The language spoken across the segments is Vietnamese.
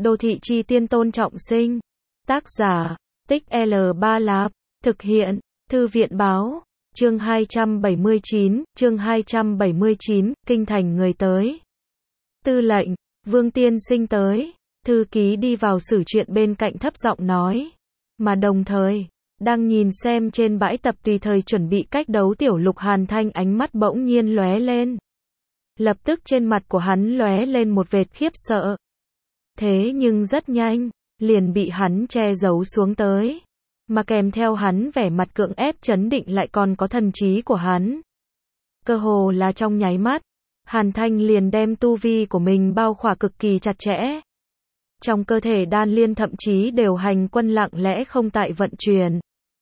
Đô thị chi tiên Tôn Trọng Sinh. Tác giả, Tích L3 Lạp. Thực hiện, Thư viện báo. Chương 279, Kinh thành người tới. Tư lệnh, Vương Tiên Sinh tới. Thư ký đi vào xử chuyện bên cạnh thấp giọng nói. Mà đồng thời, đang nhìn xem trên bãi tập tùy thời chuẩn bị cách đấu Tiểu Lục Hàn Thanh ánh mắt bỗng nhiên lóe lên. Lập tức trên mặt của hắn lóe lên một vệt khiếp sợ. Thế nhưng rất nhanh, liền bị hắn che giấu xuống tới. Mà kèm theo hắn vẻ mặt cưỡng ép trấn định lại còn có thần trí của hắn. Cơ hồ là trong nháy mắt, Hàn Thanh liền đem tu vi của mình bao khỏa cực kỳ chặt chẽ. Trong cơ thể đan liên thậm chí đều hành quân lặng lẽ không tại vận chuyển.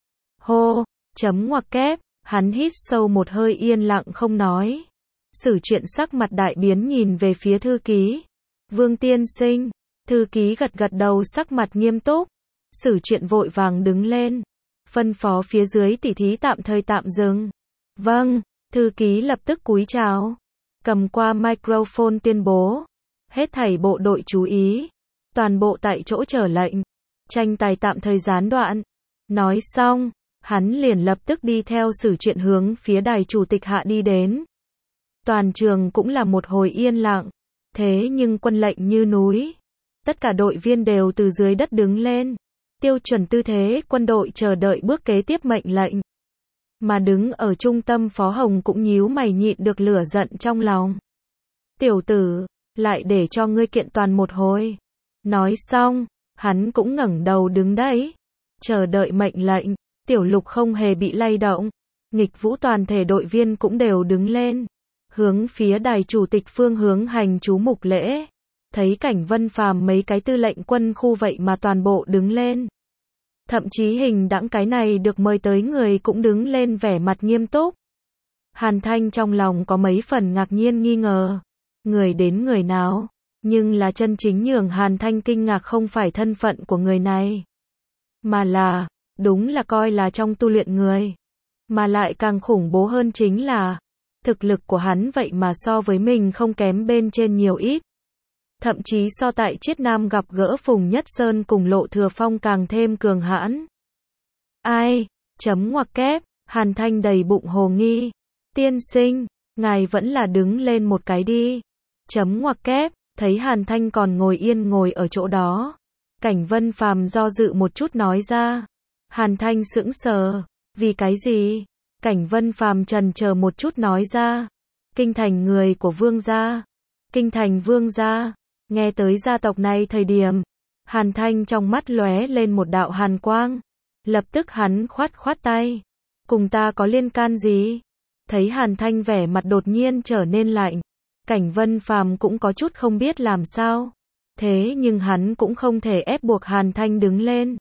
Hô, chấm ngoặc kép, hắn hít sâu một hơi yên lặng không nói. Sử chuyện sắc mặt đại biến nhìn về phía thư ký. Vương Tiên Sinh, thư ký gật gật đầu sắc mặt nghiêm túc. Sử chuyện vội vàng đứng lên. Phân phó phía dưới tỉ thí tạm thời tạm dừng. Vâng, thư ký lập tức cúi chào. Cầm qua microphone tuyên bố. Hết thảy bộ đội chú ý. Toàn bộ tại chỗ chờ lệnh. Tranh tài tạm thời gián đoạn. Nói xong, hắn liền lập tức đi theo sử chuyện hướng phía đài chủ tịch hạ đi đến. Toàn trường cũng là một hồi yên lặng. Thế nhưng quân lệnh như núi. Tất cả đội viên đều từ dưới đất đứng lên. Tiêu chuẩn tư thế quân đội chờ đợi bước kế tiếp mệnh lệnh. Mà đứng ở trung tâm Phó Hồng cũng nhíu mày nhịn được lửa giận trong lòng. Tiểu tử, lại để cho ngươi kiện toàn một hồi. Nói xong, hắn cũng ngẩng đầu đứng đấy. Chờ đợi mệnh lệnh, Tiểu Lục không hề bị lay động. Nghịch Vũ toàn thể đội viên cũng đều đứng lên. Hướng phía đài chủ tịch phương hướng hành chú mục lễ. Thấy cảnh Vân Phàm mấy cái tư lệnh quân khu vậy mà toàn bộ đứng lên. Thậm chí hình đãng cái này được mời tới người cũng đứng lên vẻ mặt nghiêm túc. Hàn Thanh trong lòng có mấy phần ngạc nhiên nghi ngờ. Người đến người nào? Nhưng là chân chính nhường Hàn Thanh kinh ngạc không phải thân phận của người này. Mà là, đúng là coi là trong tu luyện người. Mà lại càng khủng bố hơn chính là, thực lực của hắn vậy mà so với mình không kém bên trên nhiều ít. Thậm chí so tại Chiết Nam gặp gỡ Phùng Nhất Sơn cùng Lộ Thừa Phong càng thêm cường hãn. Ai? Chấm ngoặc kép, Hàn Thanh đầy bụng hồ nghi. Tiên sinh, ngài vẫn là đứng lên một cái đi. Chấm ngoặc kép, thấy Hàn Thanh còn ngồi yên ngồi ở chỗ đó. Cảnh Vân Phàm do dự một chút nói ra. Hàn Thanh sững sờ, vì cái gì? Cảnh Vân Phàm chần chờ một chút nói ra. Kinh thành người của Vương gia. Kinh thành Vương gia. Nghe tới gia tộc này thời điểm, Hàn Thanh trong mắt lóe lên một đạo hàn quang. Lập tức hắn khoát khoát tay. Cùng ta có liên can gì? Thấy Hàn Thanh vẻ mặt đột nhiên trở nên lạnh. Cảnh Vân Phàm cũng có chút không biết làm sao. Thế nhưng hắn cũng không thể ép buộc Hàn Thanh đứng lên.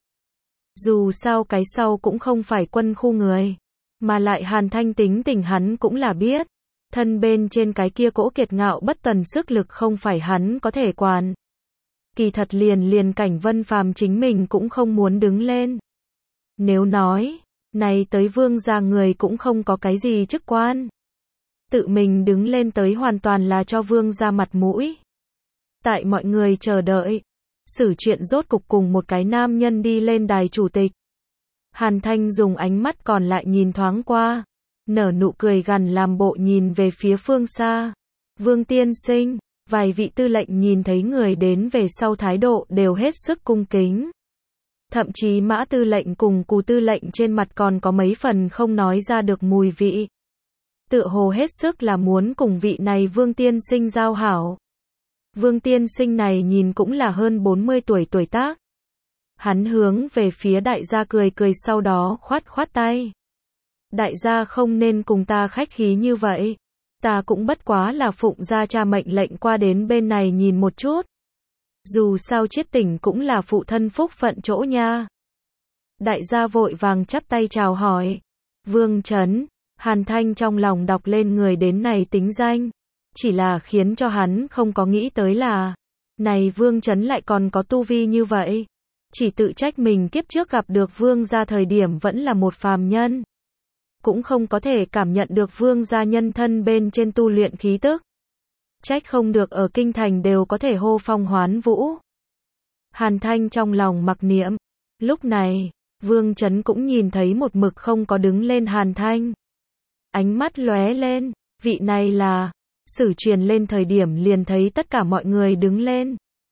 Dù sao cái sau cũng không phải quân khu người. Mà lại Hàn Thanh tính tình hắn cũng là biết. Thân bên trên cái kia cỗ kiệt ngạo bất tuần sức lực không phải hắn có thể quản. Kỳ thật liền Cảnh Vân Phàm chính mình cũng không muốn đứng lên. Nếu nói, này tới Vương gia người cũng không có cái gì chức quan. Tự mình đứng lên tới hoàn toàn là cho Vương gia mặt mũi. Tại mọi người chờ đợi, xử chuyện rốt cục cùng một cái nam nhân đi lên đài chủ tịch. Hàn Thanh dùng ánh mắt còn lại nhìn thoáng qua. Nở nụ cười gằn làm bộ nhìn về phía phương xa. Vương Tiên Sinh, vài vị tư lệnh nhìn thấy người đến về sau thái độ đều hết sức cung kính. Thậm chí Mã tư lệnh cùng Cù tư lệnh trên mặt còn có mấy phần không nói ra được mùi vị. Tựa hồ hết sức là muốn cùng vị này Vương Tiên Sinh giao hảo. Vương Tiên Sinh này nhìn cũng là hơn 40 tuổi tuổi tác. Hắn hướng về phía đại gia cười cười sau đó khoát khoát tay. Đại gia không nên cùng ta khách khí như vậy. Ta cũng bất quá là phụng gia cha mệnh lệnh qua đến bên này nhìn một chút. Dù sao Chiết Tỉnh cũng là phụ thân phúc phận chỗ nha. Đại gia vội vàng chắp tay chào hỏi. Vương Trấn, Hàn Thanh trong lòng đọc lên người đến này tính danh. Chỉ là khiến cho hắn không có nghĩ tới là, này Vương Trấn lại còn có tu vi như vậy. Chỉ tự trách mình kiếp trước gặp được Vương gia thời điểm vẫn là một phàm nhân. Cũng không có thể cảm nhận được Vương gia nhân thân bên trên tu luyện khí tức. Trách không được ở kinh thành đều có thể hô phong hoán vũ. Hàn Thanh trong lòng mặc niệm. Lúc này, Vương Chấn cũng nhìn thấy một mực không có đứng lên Hàn Thanh. Ánh mắt lóe lên, vị này là, sử truyền lên thời điểm liền thấy tất cả mọi người đứng lên.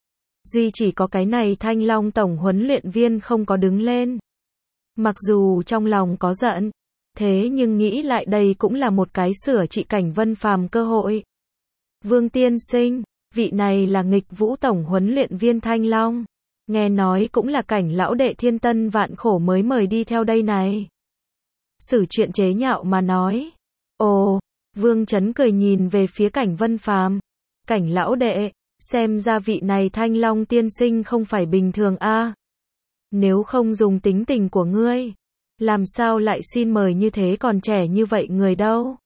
Duy chỉ có cái này Thanh Long tổng huấn luyện viên không có đứng lên. Mặc dù trong lòng có giận, thế nhưng nghĩ lại đây cũng là một cái sửa trị Cảnh Vân Phàm cơ hội. Vương tiên sinh, vị này là Nghịch Vũ tổng huấn luyện viên Thanh Long. Nghe nói cũng là Cảnh lão đệ thiên tân vạn khổ mới mời đi theo đây này. Sử chuyện chế nhạo mà nói. Ồ, Vương Chấn cười nhìn về phía Cảnh Vân Phàm. Cảnh lão đệ, xem ra vị này Thanh Long tiên sinh không phải bình thường a. Nếu không dùng tính tình của ngươi, làm sao lại xin mời như thế còn trẻ như vậy người đâu.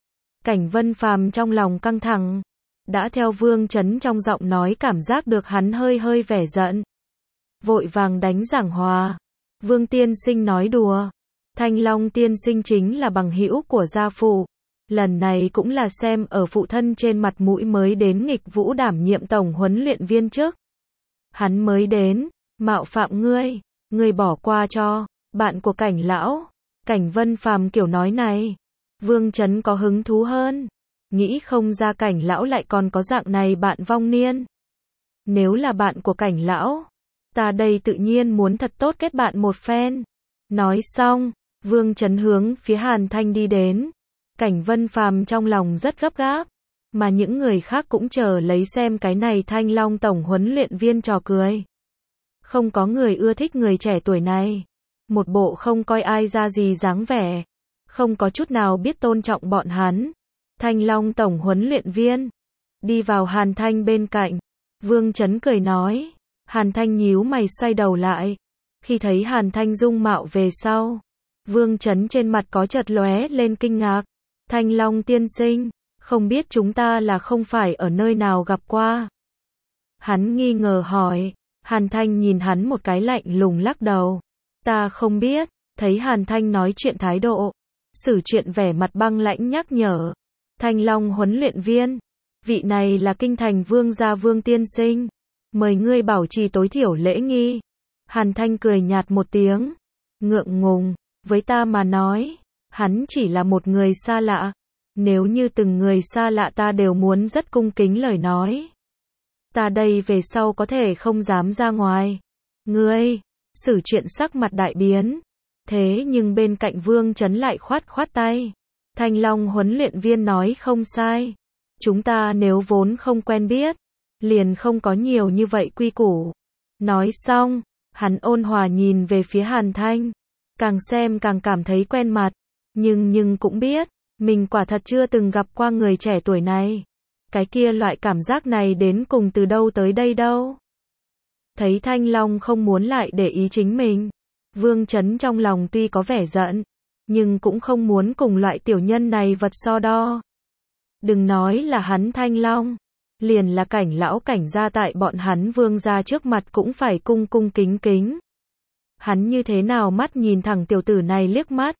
Cảnh Vân Phàm trong lòng căng thẳng, đã theo Vương Chấn trong giọng nói cảm giác được hắn hơi vẻ giận. Vội vàng đánh giảng hòa. Vương tiên sinh nói đùa. Thanh Long tiên sinh chính là bằng hữu của gia phụ. Lần này cũng là xem ở phụ thân trên mặt mũi mới đến Nghịch Vũ đảm nhiệm tổng huấn luyện viên trước. Hắn mới đến, mạo phạm ngươi, ngươi bỏ qua cho, bạn của Cảnh lão. Cảnh Vân Phàm kiểu nói này, Vương Chấn có hứng thú hơn. Nghĩ không ra Cảnh lão lại còn có dạng này bạn vong niên. Nếu là bạn của Cảnh lão, ta đây tự nhiên muốn thật tốt kết bạn một phen. Nói xong, Vương Chấn hướng phía Hàn Thanh đi đến. Cảnh Vân Phàm trong lòng rất gấp gáp, mà những người khác cũng chờ lấy xem cái này Thanh Long tổng huấn luyện viên trò cười. Không có người ưa thích người trẻ tuổi này, một bộ không coi ai ra gì dáng vẻ, không có chút nào biết tôn trọng bọn hắn. Thanh Long tổng huấn luyện viên đi vào Hàn Thanh bên cạnh, Vương Chấn cười nói. Hàn Thanh nhíu mày xoay đầu lại, khi thấy Hàn Thanh dung mạo về sau, Vương Chấn trên mặt có chợt lóe lên kinh ngạc. Thanh Long tiên sinh, không biết chúng ta là không phải ở nơi nào gặp qua. Hắn nghi ngờ hỏi. Hàn Thanh nhìn hắn một cái lạnh lùng lắc đầu. Ta không biết. Thấy Hàn Thanh nói chuyện thái độ, sử chuyện vẻ mặt băng lãnh nhắc nhở. Thanh Long huấn luyện viên, vị này là kinh thành vương gia Vương tiên sinh, mời ngươi bảo trì tối thiểu lễ nghi. Hàn Thanh cười nhạt một tiếng, ngượng ngùng, với ta mà nói, hắn chỉ là một người xa lạ. Nếu như từng người xa lạ ta đều muốn rất cung kính lời nói. Ta đây về sau có thể không dám ra ngoài. Ngươi, sử chuyện sắc mặt đại biến. Thế nhưng bên cạnh Vương Chấn lại khoát tay. Thanh Long huấn luyện viên nói không sai. Chúng ta nếu vốn không quen biết, liền không có nhiều như vậy quy củ. Nói xong, hắn ôn hòa nhìn về phía Hàn Thanh. Càng xem càng cảm thấy quen mặt. Nhưng cũng biết, mình quả thật chưa từng gặp qua người trẻ tuổi này. Cái kia loại cảm giác này đến cùng từ đâu tới đây đâu. Thấy Thanh Long không muốn lại để ý chính mình, Vương Chấn trong lòng tuy có vẻ giận, nhưng cũng không muốn cùng loại tiểu nhân này vật so đo. Đừng nói là hắn Thanh Long, liền là Cảnh lão Cảnh gia tại bọn hắn Vương gia trước mặt cũng phải cung kính. Hắn như thế nào mắt nhìn thẳng tiểu tử này liếc mắt.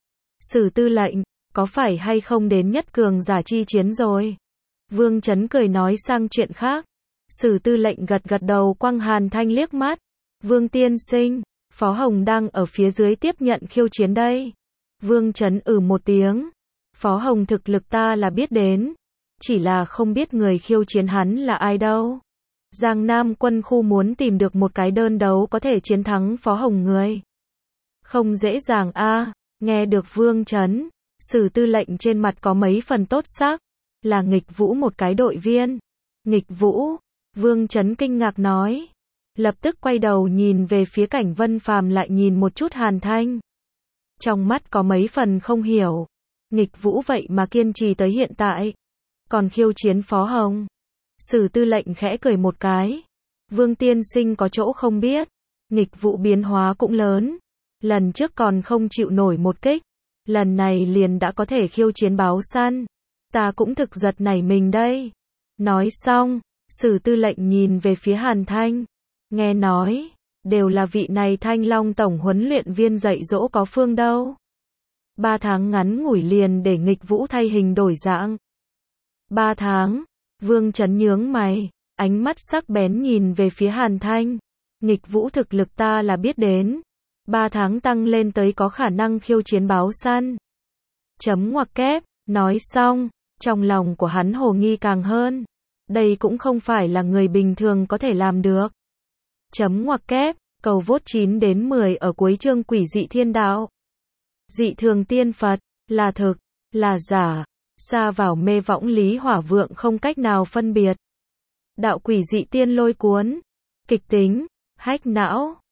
Sử tư lệnh, có phải hay không đến nhất cường giả chi chiến rồi? Vương Chấn cười nói sang chuyện khác. Sử tư lệnh gật đầu quăng Hàn Thanh liếc mắt. Vương tiên sinh, Phó Hồng đang ở phía dưới tiếp nhận khiêu chiến đây. Vương Chấn một tiếng. Phó Hồng thực lực ta là biết đến, chỉ là không biết người khiêu chiến hắn là ai đâu. Giang Nam quân khu muốn tìm được một cái đơn đấu có thể chiến thắng Phó Hồng người. Không dễ dàng a. Nghe được Vương Chấn, sử tư lệnh trên mặt có mấy phần tốt sắc. Là Nghịch Vũ một cái đội viên. Nghịch Vũ, Vương Chấn kinh ngạc nói. Lập tức quay đầu nhìn về phía Cảnh Vân Phàm lại nhìn một chút Hàn Thanh. Trong mắt có mấy phần không hiểu. Nghịch Vũ vậy mà kiên trì tới hiện tại. Còn khiêu chiến Phó Hồng. Sử tư lệnh khẽ cười một cái. Vương tiên sinh có chỗ không biết. Nghịch Vũ biến hóa cũng lớn. Lần trước còn không chịu nổi một kích. Lần này liền đã có thể khiêu chiến báo săn. Ta cũng thực giật nảy mình đây. Nói xong, sử tư lệnh nhìn về phía Hàn Thanh. Nghe nói, đều là vị này Thanh Long tổng huấn luyện viên dạy dỗ có phương đâu. 3 tháng ngắn ngủi liền để Nghịch Vũ thay hình đổi dạng. 3 tháng, Vương Chấn nhướng mày, ánh mắt sắc bén nhìn về phía Hàn Thanh. nghịch vũ thực lực ta là biết đến. 3 tháng tăng lên tới có khả năng khiêu chiến báo săn. Chấm ngoặc kép, nói xong, trong lòng của hắn hồ nghi càng hơn. Đây cũng không phải là người bình thường có thể làm được. Chấm ngoặc kép, cầu vote 9 đến 10 ở cuối chương Quỷ dị thiên đạo. Dị thường tiên Phật, là thực, là giả, sa vào mê võng Lý Hỏa Vượng không cách nào phân biệt. Đạo quỷ dị tiên lôi cuốn, kịch tính, hách não.